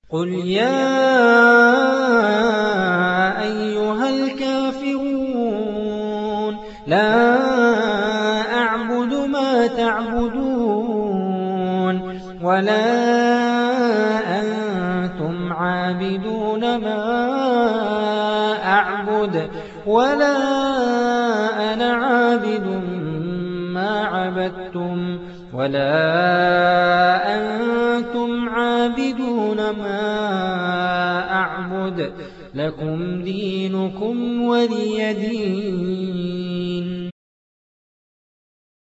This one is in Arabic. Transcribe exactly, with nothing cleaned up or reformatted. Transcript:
قُلْ يَا أَيُّهَا الْكَافِرُونَ لَا أَعْبُدُ مَا تَعْبُدُونَ وَلَا أَنتُمْ عَابِدُونَ مَا أَعْبُدُ وَلَا أَنَا عَابِدٌ مَّا عَبَدتُّمْ وَلَا أَنتُمْ عَابِدُونَ مَا أَعْبُدُ لَكُمْ دِينُكُمْ وَلِيَ دِينِ